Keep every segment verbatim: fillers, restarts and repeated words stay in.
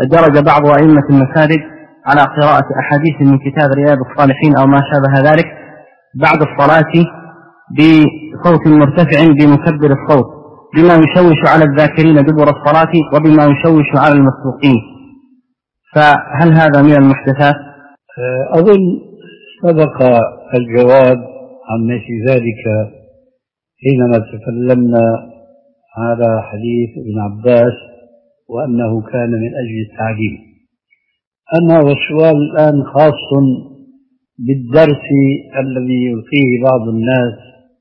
درج بعض أئمة المساجد على قراءة أحاديث من كتاب رياض الصالحين أو ما شابه ذلك بعد الصلاة بصوت مرتفع بمكبر الصوت، بما يشوش على الذاكرين دبر الصلاة وبما يشوش على المسبوقين، فهل هذا من المحدثات؟ أظن سبق الجواب عن مثل ذلك حينما تكلمنا على حديث ابن عباس وأنه كان من أجل التعليم. أما والسؤال الآن خاص بالدرس الذي يلقيه بعض الناس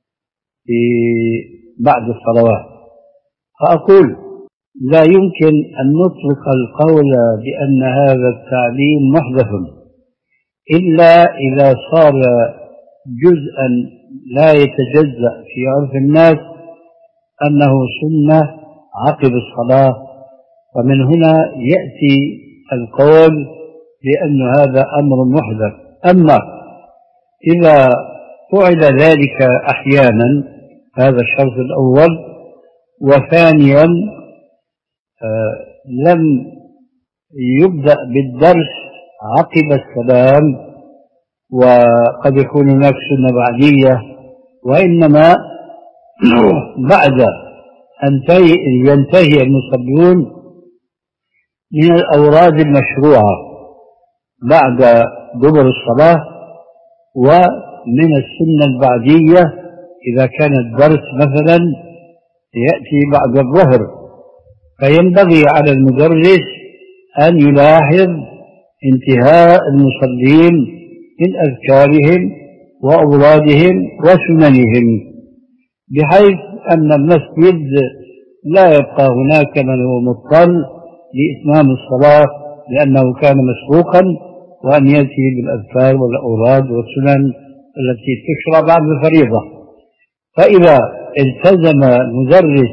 بعد الصلوات، فأقول لا يمكن أن نطلق القول بأن هذا التعليم محدث إلا إذا صار جزءا لا يتجزأ في عرف الناس أنه سنة عقب الصلاة، ومن هنا يأتي القول بأن هذا أمر محدث. أما إذا فعل ذلك أحيانا، هذا الشرط الأول، وثانيا آه لم يبدأ بالدرس عقب السلام، وقد يكون هناك سنة بعدية، وإنما بعد أن ينتهي المصلون من الأوراد المشروعة بعد دبر الصلاة، ومن السنة البعدية إذا كان الدرس مثلا يأتي بعد الظهر، فينبغي على المدرس أن يلاحظ انتهاء المصلين من أذكارهم وأورادهم وسننهم، بحيث أن المسجد لا يبقى هناك من هو مضطر لإتمام الصلاة لأنه كان مسبوقا، وأن يأتي بالأذكار والأوراد والسنن التي تشرع بعد الفريضة. فإذا التزم المدرس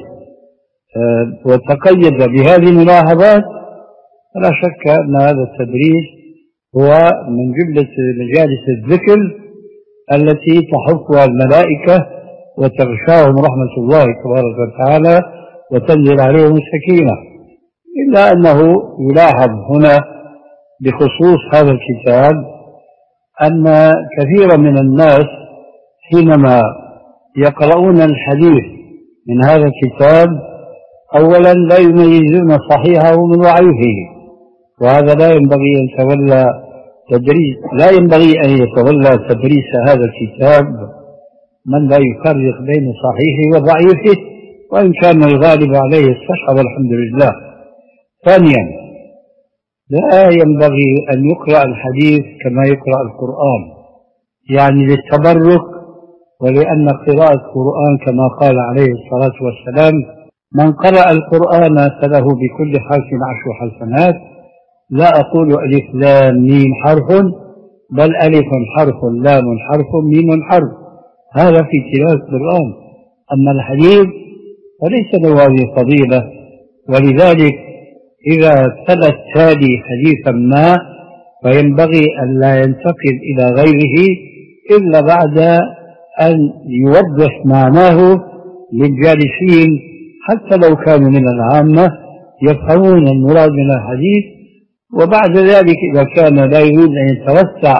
وتقيد بهذه الملاحظات فلا شك أن هذا التدريس هو من جملة مجالس الذكر التي تحفها الملائكة وتغشاهم رحمة الله تبارك وتعالى وتنزل عليهم السكينة. إلا أنه يلاحظ هنا بخصوص هذا الكتاب أن كثيرا من الناس حينما يقرؤون الحديث من هذا الكتاب أولا لا يميزون صحيحه من ضعيفه، وهذا لا ينبغي أن يتولى تدريس لا ينبغي أن يتولى تدريس هذا الكتاب من لا يفرق بين صحيحه وضعيفه، وإن كان الغالب عليه الصحة والحمد لله. ثانيا لا ينبغي أن يقرأ الحديث كما يقرأ القرآن، يعني للتبرك، ولأن قراءة القرآن كما قال عليه الصلاة والسلام من قرأ القرآن فله بكل حرف عشر حسنات، لا أقول ألف لام ميم حرف، بل ألف حرف لام حرف ميم حرف، هذا في تلاوة القرآن. أما الحديث فليس له هذه الفضيلة، ولذلك إذا تلا التالي حديثا ما فينبغي أن لا ينتقل إلى غيره إلا بعد أن يوضح معناه للجالسين، حتى لو كانوا من العامة يفهمون المراد من الحديث. وبعد ذلك إذا كان لا يريد أن يتوسع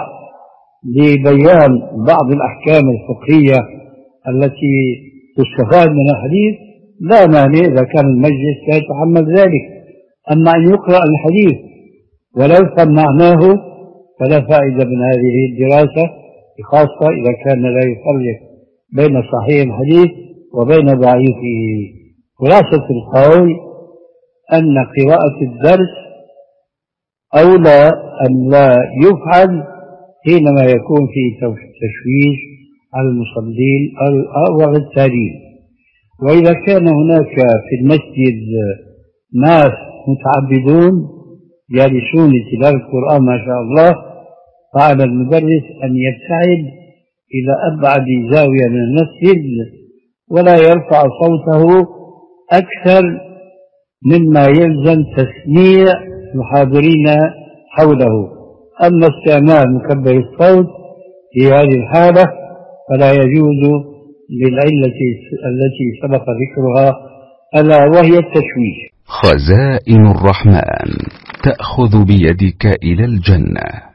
لبيان بعض الأحكام الفقهية التي تستفاد من الحديث لا مانع إذا كان المجلس لا يتحمل ذلك. أما أن يقرأ الحديث ولا يفهم معناه فلا فائدة من هذه الدراسة، خاصة إذا كان لا يفرق بين صحيح الحديث وبين ضعيفه. خلاصة القول أن قراءة الدرس أولى أن لا يفعل حينما يكون فيه تشويش على المصلين أو التالين. وإذا كان هناك في المسجد ناس متعبدون جالسون لتلاوة القرآن ما شاء الله، فعلى المدرس أن يبتعد إلى أبعد زاوية من المسجد ولا يرفع صوته أكثر مما يلزم تسميع المحاضرين حوله. أما استعمال مكبر الصوت في هذه الحالة فلا يجوز للعلة التي سبق ذكرها ألا وهي التشويش. خزائن الرحمن تأخذ بيدك إلى الجنة.